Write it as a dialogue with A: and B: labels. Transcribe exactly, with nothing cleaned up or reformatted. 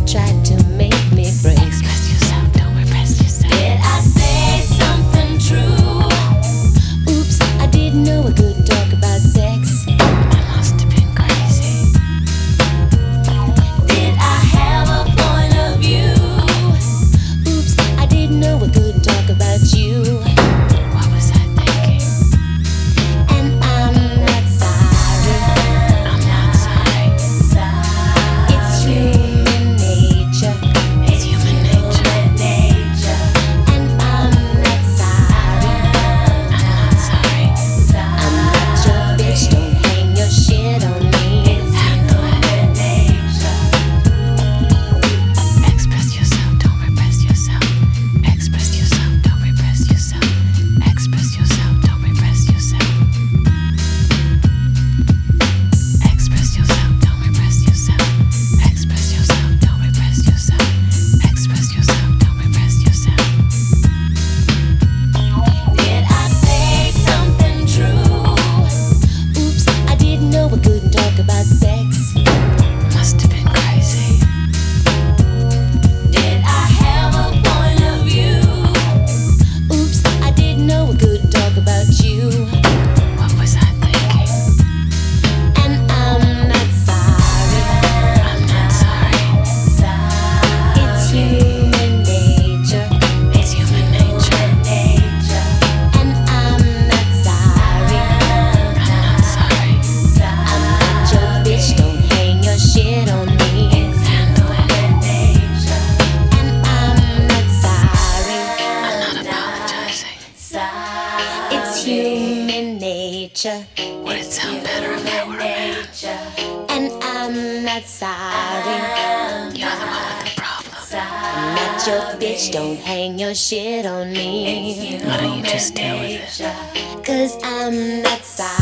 A: tried to make me break.
B: Express yourself, don't repress yourself.
A: Did I say something true? Oops, I didn't know I could talk about sex.
B: I must have been crazy.
A: Did I have a point of view? Oops, I didn't know I could talk about you.
B: What was I thinking?
A: And I'm not sorry.
B: I'm not sorry.
A: It's human nature.
B: It's human nature.
A: And I'm not sorry.
B: I'm not sorry.
A: I'm not your bitch. Don't hang your shit on me.
B: Handle it. Express yourself, don't repress yourself. Express yourself, don't repress yourself. Express yourself, don't repress yourself. Express yourself, don't repress yourself. Express yourself, don't repress yourself. Express yourself, don't repress yourself.
A: Did I say something true? Oops, I didn't know I couldn't talk about sex.
B: Must have been crazy.
A: Did I have a point of view? Oops, I didn't know I could talk about you.
B: What was I thinking?
A: And I'm not sorry.
B: I'm not sorry.
A: It's human nature.
B: It's human nature.
A: And I'm not sorry.
B: I'm not sorry.
A: I'm not your bitch. Don't hang your shit on me.
B: Handle it.
A: And I'm not sorry.
B: I'm not apologizing.
A: It's human nature.
B: Would it sound better if I were a man?
A: And I'm not sorry.
B: You're the one with the problem.
A: I'm not your bitch. Don't hang your shit on me.
B: Why don't you just deal with it?
A: Cause I'm not sorry.